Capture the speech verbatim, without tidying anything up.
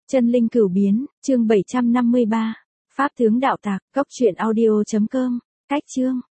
Chân linh cửu biến, chương bảy trăm năm mươi ba. Pháp tướng đạo tạc, cốc truyện audio chấm com. Cách chương.